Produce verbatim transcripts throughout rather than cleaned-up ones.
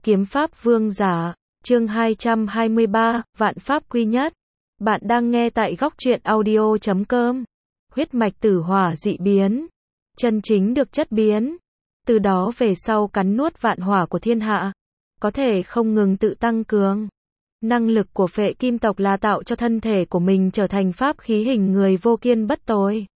Kiếm pháp vương giả, chương hai trăm hai mươi ba, vạn pháp quy nhất. Bạn đang nghe tại góc truyện audio chấm com. Huyết mạch tử hỏa dị biến, chân chính được chất biến. Từ đó về sau cắn nuốt vạn hỏa của thiên hạ, có thể không ngừng tự tăng cường. Năng lực của phệ kim tộc là tạo cho thân thể của mình trở thành pháp khí hình người vô kiên bất tồi.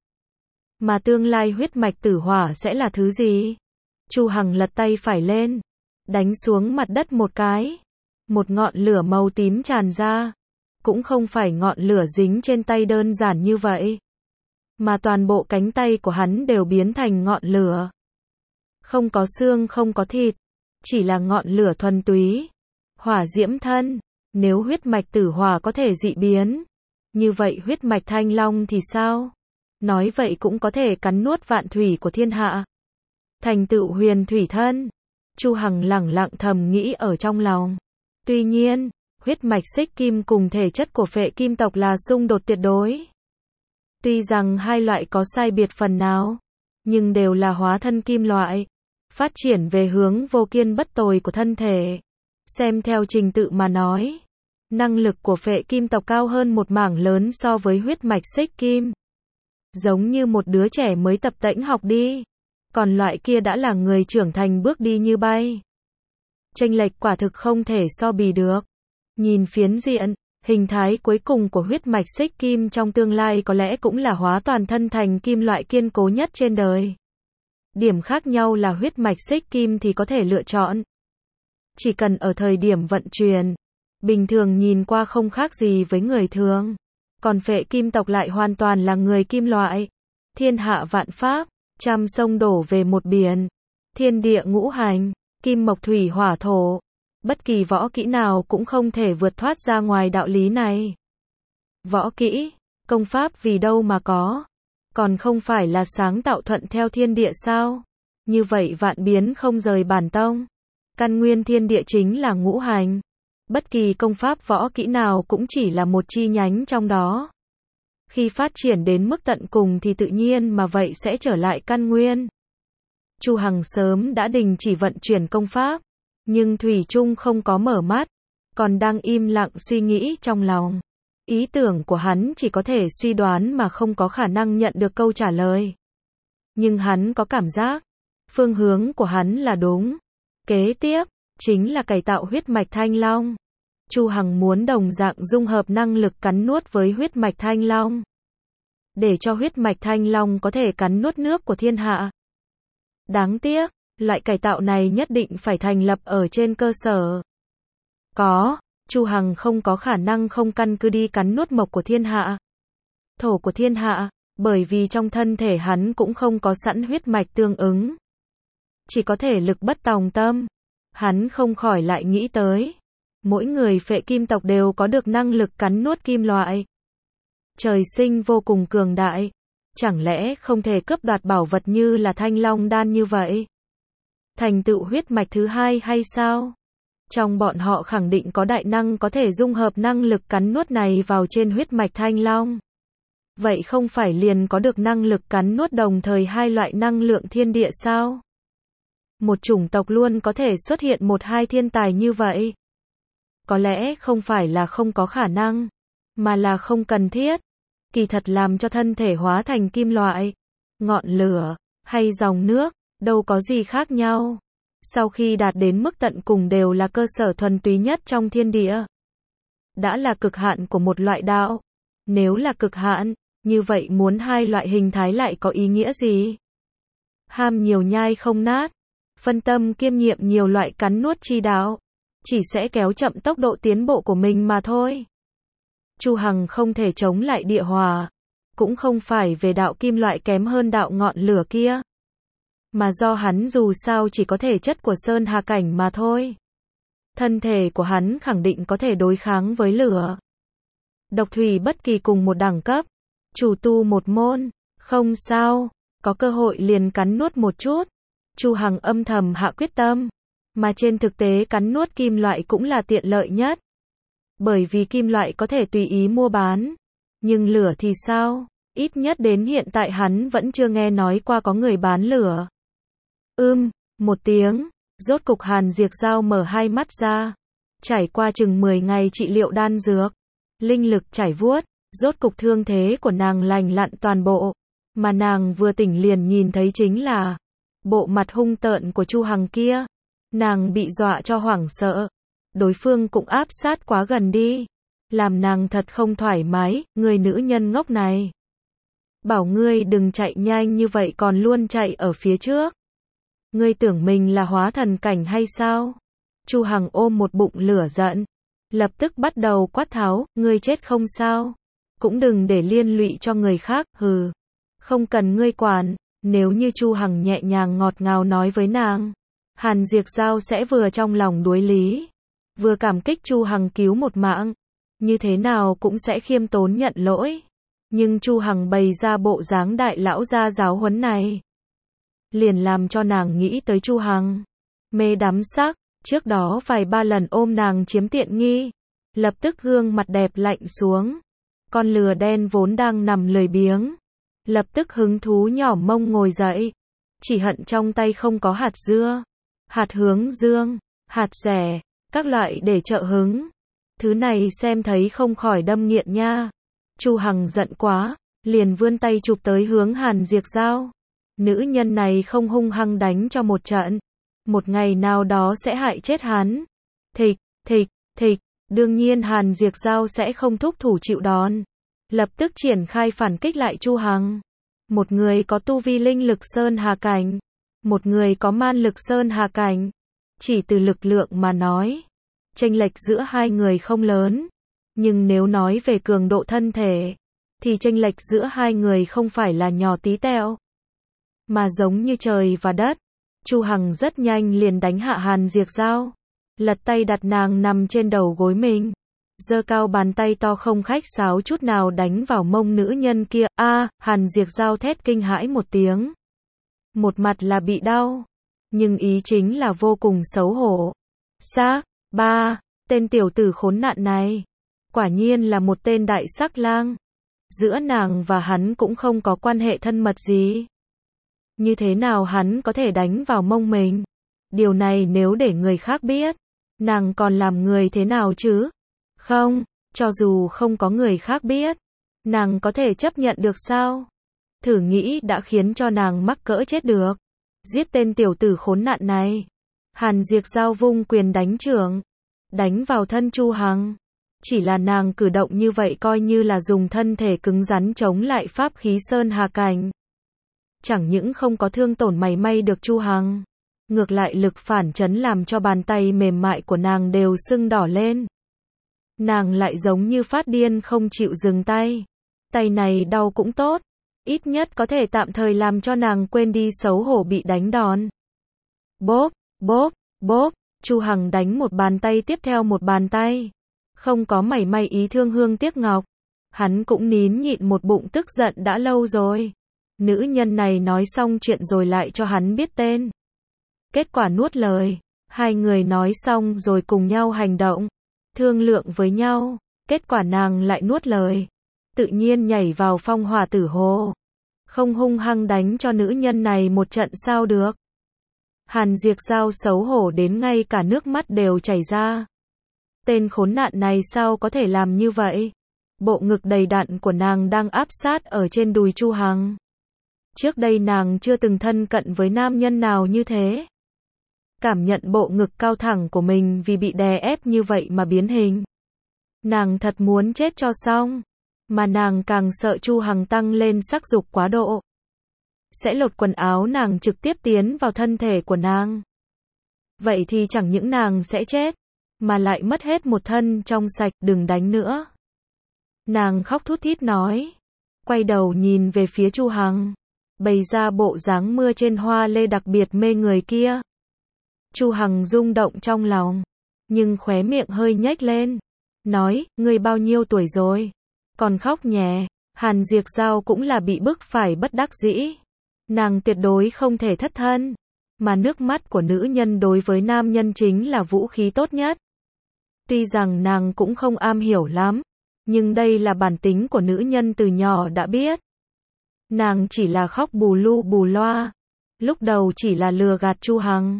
Mà tương lai huyết mạch tử hỏa sẽ là thứ gì? Chu Hằng lật tay phải lên, đánh xuống mặt đất một cái. Một ngọn lửa màu tím tràn ra. Cũng không phải ngọn lửa dính trên tay đơn giản như vậy, mà toàn bộ cánh tay của hắn đều biến thành ngọn lửa. Không có xương không có thịt, chỉ là ngọn lửa thuần túy. Hỏa diễm thân, nếu huyết mạch tử hỏa có thể dị biến, như vậy huyết mạch thanh long thì sao? Nói vậy cũng có thể cắn nuốt vạn thủy của thiên hạ. Thành tựu huyền thủy thân. Chu Hằng lẳng lặng thầm nghĩ ở trong lòng. Tuy nhiên, huyết mạch xích kim cùng thể chất của phệ kim tộc là xung đột tuyệt đối. Tuy rằng hai loại có sai biệt phần nào, nhưng đều là hóa thân kim loại, phát triển về hướng vô kiên bất tồi của thân thể. Xem theo trình tự mà nói, năng lực của phệ kim tộc cao hơn một mảng lớn so với huyết mạch xích kim. Giống như một đứa trẻ mới tập tễnh học đi, còn loại kia đã là người trưởng thành bước đi như bay. Chênh lệch quả thực không thể so bì được. Nhìn phiến diện, hình thái cuối cùng của huyết mạch xích kim trong tương lai có lẽ cũng là hóa toàn thân thành kim loại kiên cố nhất trên đời. Điểm khác nhau là huyết mạch xích kim thì có thể lựa chọn. Chỉ cần ở thời điểm vận chuyển, bình thường nhìn qua không khác gì với người thường. Còn phệ kim tộc lại hoàn toàn là người kim loại. Thiên hạ vạn pháp, trăm sông đổ về một biển. Thiên địa ngũ hành, kim mộc thủy hỏa thổ. Bất kỳ võ kỹ nào cũng không thể vượt thoát ra ngoài đạo lý này. Võ kỹ, công pháp vì đâu mà có? Còn không phải là sáng tạo thuận theo thiên địa sao? Như vậy vạn biến không rời bản tông. Căn nguyên thiên địa chính là ngũ hành. Bất kỳ công pháp võ kỹ nào cũng chỉ là một chi nhánh trong đó. Khi phát triển đến mức tận cùng thì tự nhiên mà vậy sẽ trở lại căn nguyên. Chu Hằng sớm đã đình chỉ vận chuyển công pháp, nhưng thủy chung không có mở mắt, còn đang im lặng suy nghĩ trong lòng. Ý tưởng của hắn chỉ có thể suy đoán mà không có khả năng nhận được câu trả lời. Nhưng hắn có cảm giác, phương hướng của hắn là đúng. Kế tiếp, chính là cải tạo huyết mạch thanh long. Chu Hằng muốn đồng dạng dung hợp năng lực cắn nuốt với huyết mạch thanh long, để cho huyết mạch thanh long có thể cắn nuốt nước của thiên hạ. Đáng tiếc, loại cải tạo này nhất định phải thành lập ở trên cơ sở có, Chu Hằng không có khả năng không căn cứ đi cắn nuốt mộc của thiên hạ, thổ của thiên hạ, bởi vì trong thân thể hắn cũng không có sẵn huyết mạch tương ứng. Chỉ có thể lực bất tòng tâm. Hắn không khỏi lại nghĩ tới, mỗi người phệ kim tộc đều có được năng lực cắn nuốt kim loại. Trời sinh vô cùng cường đại, chẳng lẽ không thể cướp đoạt bảo vật như là thanh long đan như vậy? Thành tựu huyết mạch thứ hai hay sao? Trong bọn họ khẳng định có đại năng có thể dung hợp năng lực cắn nuốt này vào trên huyết mạch thanh long. Vậy không phải liền có được năng lực cắn nuốt đồng thời hai loại năng lượng thiên địa sao? Một chủng tộc luôn có thể xuất hiện một hai thiên tài như vậy. Có lẽ không phải là không có khả năng, mà là không cần thiết. Kỳ thật làm cho thân thể hóa thành kim loại, ngọn lửa, hay dòng nước, đâu có gì khác nhau. Sau khi đạt đến mức tận cùng đều là cơ sở thuần túy nhất trong thiên địa. Đã là cực hạn của một loại đạo. Nếu là cực hạn, như vậy muốn hai loại hình thái lại có ý nghĩa gì? Ham nhiều nhai không nát, phân tâm kiêm nhiệm nhiều loại cắn nuốt chi đạo, chỉ sẽ kéo chậm tốc độ tiến bộ của mình mà thôi. Chu Hằng không thể chống lại địa hỏa, cũng không phải về đạo kim loại kém hơn đạo ngọn lửa kia, mà do hắn dù sao chỉ có thể chất của sơn hà cảnh mà thôi. Thân thể của hắn khẳng định có thể đối kháng với lửa, độc thủy bất kỳ cùng một đẳng cấp. Chủ tu một môn, không sao, có cơ hội liền cắn nuốt một chút. Chu Hằng âm thầm hạ quyết tâm, mà trên thực tế cắn nuốt kim loại cũng là tiện lợi nhất. Bởi vì kim loại có thể tùy ý mua bán, nhưng lửa thì sao? Ít nhất đến hiện tại hắn vẫn chưa nghe nói qua có người bán lửa. Ưm, một tiếng, Rốt cục Hàn Diệp Giao mở hai mắt ra. Trải qua chừng mười ngày trị liệu đan dược, linh lực chảy vuốt, rốt cục thương thế của nàng lành lặn toàn bộ. Mà nàng vừa tỉnh liền nhìn thấy chính là bộ mặt hung tợn của Chu Hằng kia. Nàng bị dọa cho hoảng sợ. Đối phương cũng áp sát quá gần đi. Làm nàng thật không thoải mái, người nữ nhân ngốc này. Bảo ngươi đừng chạy nhanh như vậy còn luôn chạy ở phía trước. Ngươi tưởng mình là hóa thần cảnh hay sao? Chu Hằng ôm một bụng lửa giận. Lập tức bắt đầu quát tháo, ngươi chết không sao. Cũng đừng để liên lụy cho người khác, hừ. Không cần ngươi quản, nếu như Chu Hằng nhẹ nhàng ngọt ngào nói với nàng. Hàn Diệp Giao sẽ vừa trong lòng đối lý. Vừa cảm kích Chu Hằng cứu một mạng. Như thế nào cũng sẽ khiêm tốn nhận lỗi. Nhưng Chu Hằng bày ra bộ dáng đại lão gia giáo huấn này. Liền làm cho nàng nghĩ tới Chu Hằng. Mê đắm sắc, trước đó vài ba lần ôm nàng chiếm tiện nghi. Lập tức gương mặt đẹp lạnh xuống. Con lừa đen vốn đang nằm lười biếng. Lập tức hứng thú nhỏ mông ngồi dậy. Chỉ hận trong tay không có hạt dưa, hạt hướng dương, hạt rẻ, các loại để trợ hứng. Thứ này xem thấy không khỏi đâm nghiện nha. Chu Hằng giận quá, liền vươn tay chụp tới hướng Hàn Diệp Giao. Nữ nhân này không hung hăng đánh cho một trận. Một ngày nào đó sẽ hại chết hắn. Thịch, thịch, thịch, đương nhiên Hàn Diệp Giao sẽ không thúc thủ chịu đòn. Lập tức triển khai phản kích lại Chu Hằng. Một người có tu vi linh lực sơn hà cảnh. Một người có man lực sơn hà cảnh. Chỉ từ lực lượng mà nói. Chênh lệch giữa hai người không lớn. Nhưng nếu nói về cường độ thân thể. Thì chênh lệch giữa hai người không phải là nhỏ tí tẹo. Mà giống như trời và đất. Chu Hằng rất nhanh liền đánh hạ Hàn Diệp Giao. Lật tay đặt nàng nằm trên đầu gối mình. Giơ cao bàn tay to không khách sáo chút nào đánh vào mông nữ nhân kia. A, à, Hàn Diệp Giao thét kinh hãi một tiếng. Một mặt là bị đau, nhưng ý chính là vô cùng xấu hổ. Xác, ba, tên tiểu tử khốn nạn này, quả nhiên là một tên đại sắc lang. Giữa nàng và hắn cũng không có quan hệ thân mật gì. Như thế nào hắn có thể đánh vào mông mình? Điều này nếu để người khác biết, nàng còn làm người thế nào chứ? Không, cho dù không có người khác biết, nàng có thể chấp nhận được sao? Thử nghĩ đã khiến cho nàng mắc cỡ chết được. Giết tên tiểu tử khốn nạn này. Hàn Diệp Giao vung quyền đánh chưởng, đánh vào thân Chu Hằng. Chỉ là nàng cử động như vậy coi như là dùng thân thể cứng rắn chống lại pháp khí sơn hà cảnh. Chẳng những không có thương tổn mảy may được Chu Hằng, ngược lại lực phản chấn làm cho bàn tay mềm mại của nàng đều sưng đỏ lên. Nàng lại giống như phát điên không chịu dừng tay. Tay này đau cũng tốt, ít nhất có thể tạm thời làm cho nàng quên đi xấu hổ bị đánh đòn. Bốp, bốp, bốp, Chu Hằng đánh một bàn tay tiếp theo một bàn tay. Không có mảy may ý thương hương tiếc ngọc. Hắn cũng nín nhịn một bụng tức giận đã lâu rồi. Nữ nhân này nói xong chuyện rồi lại cho hắn biết tên. Kết quả nuốt lời. Hai người nói xong rồi cùng nhau hành động. Thương lượng với nhau. Kết quả nàng lại nuốt lời. Tự nhiên nhảy vào phong hỏa tử hồ. Không hung hăng đánh cho nữ nhân này một trận sao được. Hàn Diệp Giao xấu hổ đến ngay cả nước mắt đều chảy ra. Tên khốn nạn này sao có thể làm như vậy? Bộ ngực đầy đặn của nàng đang áp sát ở trên đùi Chu Hằng. Trước đây nàng chưa từng thân cận với nam nhân nào như thế. Cảm nhận bộ ngực cao thẳng của mình vì bị đè ép như vậy mà biến hình. Nàng thật muốn chết cho xong. Mà nàng càng sợ Chu Hằng tăng lên sắc dục quá độ. Sẽ lột quần áo nàng trực tiếp tiến vào thân thể của nàng. Vậy thì chẳng những nàng sẽ chết, mà lại mất hết một thân trong sạch, đừng đánh nữa. Nàng khóc thút thít nói. Quay đầu nhìn về phía Chu Hằng. Bày ra bộ dáng mưa trên hoa lê đặc biệt mê người kia. Chu Hằng rung động trong lòng. Nhưng khóe miệng hơi nhếch lên. Nói, ngươi bao nhiêu tuổi rồi? Còn khóc nhè. Hàn Diệp Giao cũng là bị bức phải bất đắc dĩ. Nàng tuyệt đối không thể thất thân. Mà nước mắt của nữ nhân đối với nam nhân chính là vũ khí tốt nhất. Tuy rằng nàng cũng không am hiểu lắm. Nhưng đây là bản tính của nữ nhân từ nhỏ đã biết. Nàng chỉ là khóc bù lu bù loa. Lúc đầu chỉ là lừa gạt Chu Hằng.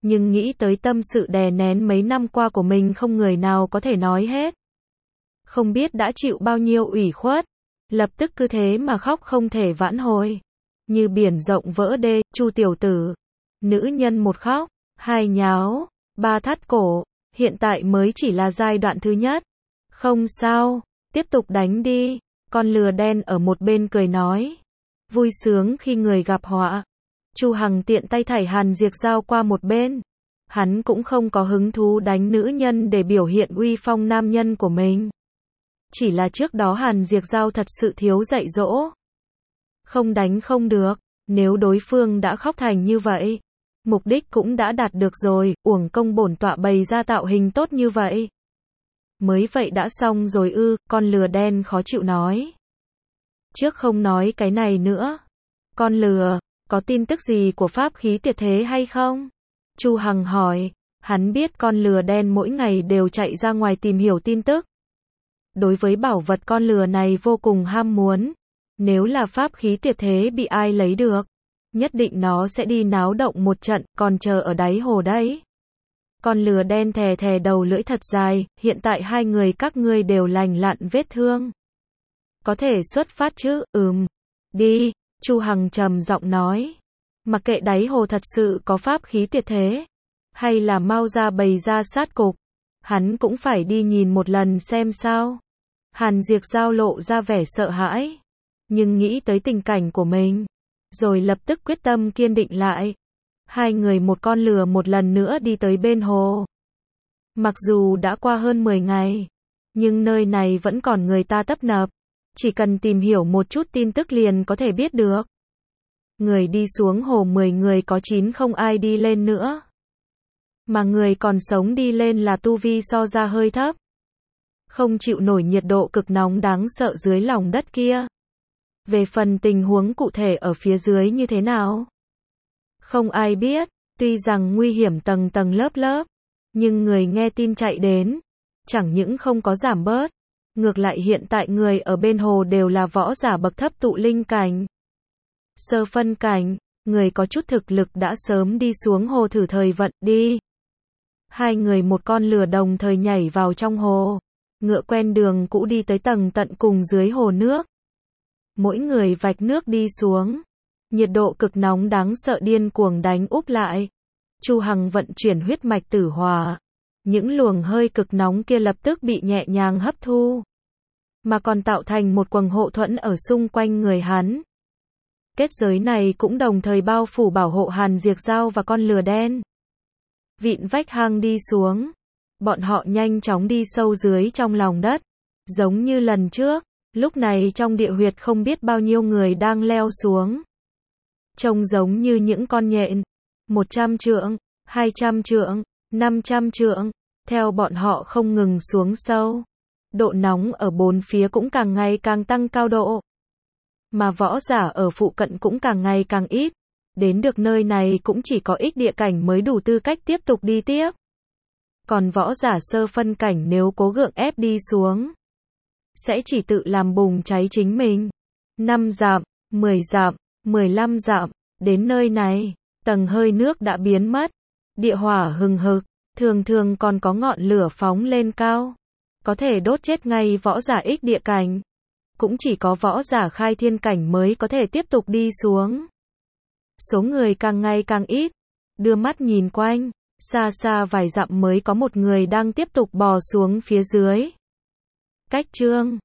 nhưng nghĩ tới tâm sự đè nén mấy năm qua của mình không người nào có thể nói hết. Không biết đã chịu bao nhiêu ủy khuất, lập tức cứ thế mà khóc không thể vãn hồi. Như biển rộng vỡ đê, Chu tiểu tử. Nữ nhân một khóc, hai nháo, ba thắt cổ, hiện tại mới chỉ là giai đoạn thứ nhất. Không sao, tiếp tục đánh đi. Con lừa đen ở một bên cười nói. Vui sướng khi người gặp họa. Chu Hằng tiện tay thảy Hàn Diệp Giao qua một bên. Hắn cũng không có hứng thú đánh nữ nhân để biểu hiện uy phong nam nhân của mình. Chỉ là trước đó Hàn Diệp Giao thật sự thiếu dạy dỗ. Không đánh không được, nếu đối phương đã khóc thành như vậy. Mục đích cũng đã đạt được rồi, uổng công bổn tọa bày ra tạo hình tốt như vậy. Mới vậy đã xong rồi ư, con lừa đen khó chịu nói. Trước không nói cái này nữa. Con lừa, có tin tức gì của pháp khí tuyệt thế hay không? Chu Hằng hỏi, hắn biết con lừa đen mỗi ngày đều chạy ra ngoài tìm hiểu tin tức. Đối với bảo vật con lừa này vô cùng ham muốn. Nếu là pháp khí tuyệt thế bị ai lấy được, nhất định nó sẽ đi náo động một trận, còn chờ ở đáy hồ đấy. Con lừa đen thè thè đầu lưỡi thật dài, hiện tại hai người các ngươi đều lành lặn vết thương. Có thể xuất phát chứ, ừm. Đi, Chu Hằng trầm giọng nói. Mặc kệ đáy hồ thật sự có pháp khí tuyệt thế, hay là mau ra bày ra sát cục, hắn cũng phải đi nhìn một lần xem sao. Hàn Diệp Giao lộ ra vẻ sợ hãi, nhưng nghĩ tới tình cảnh của mình, rồi lập tức quyết tâm kiên định lại. Hai người một con lừa một lần nữa đi tới bên hồ. Mặc dù đã qua hơn mười ngày, nhưng nơi này vẫn còn người ta tấp nập. Chỉ cần tìm hiểu một chút tin tức liền có thể biết được. Người đi xuống hồ mười người có chín không ai đi lên nữa. Mà người còn sống đi lên là tu vi so ra hơi thấp. Không chịu nổi nhiệt độ cực nóng đáng sợ dưới lòng đất kia. Về phần tình huống cụ thể ở phía dưới như thế nào? Không ai biết, tuy rằng nguy hiểm tầng tầng lớp lớp, nhưng người nghe tin chạy đến, chẳng những không có giảm bớt. Ngược lại hiện tại người ở bên hồ đều là võ giả bậc thấp tụ linh cảnh. Sơ phân cảnh, người có chút thực lực đã sớm đi xuống hồ thử thời vận, đi. Hai người một con lừa đồng thời nhảy vào trong hồ. Ngựa quen đường cũ đi tới tầng tận cùng dưới hồ nước. Mỗi người vạch nước đi xuống. Nhiệt độ cực nóng đáng sợ điên cuồng đánh úp lại. Chu Hằng vận chuyển huyết mạch tử hỏa. Những luồng hơi cực nóng kia lập tức bị nhẹ nhàng hấp thu. Mà còn tạo thành một quầng hộ thuẫn ở xung quanh người hắn. Kết giới này cũng đồng thời bao phủ bảo hộ Hàn Diệp Giao và con lừa đen. Vịn vách hang đi xuống. Bọn họ nhanh chóng đi sâu dưới trong lòng đất. Giống như lần trước, lúc này trong địa huyệt không biết bao nhiêu người đang leo xuống. Trông giống như những con nhện. một trăm trượng, hai trăm trượng, năm trăm trượng. Theo bọn họ không ngừng xuống sâu. Độ nóng ở bốn phía cũng càng ngày càng tăng cao độ. Mà võ giả ở phụ cận cũng càng ngày càng ít. Đến được nơi này cũng chỉ có ít địa cảnh mới đủ tư cách tiếp tục đi tiếp. Còn võ giả sơ phân cảnh nếu cố gượng ép đi xuống, sẽ chỉ tự làm bùng cháy chính mình. năm dặm, mười dặm, mười lăm dặm, đến nơi này, tầng hơi nước đã biến mất. Địa hỏa hừng hực, thường thường còn có ngọn lửa phóng lên cao. Có thể đốt chết ngay võ giả ích địa cảnh. Cũng chỉ có võ giả khai thiên cảnh mới có thể tiếp tục đi xuống. Số người càng ngày càng ít. Đưa mắt nhìn quanh, xa xa vài dặm mới có một người đang tiếp tục bò xuống phía dưới. Cách chương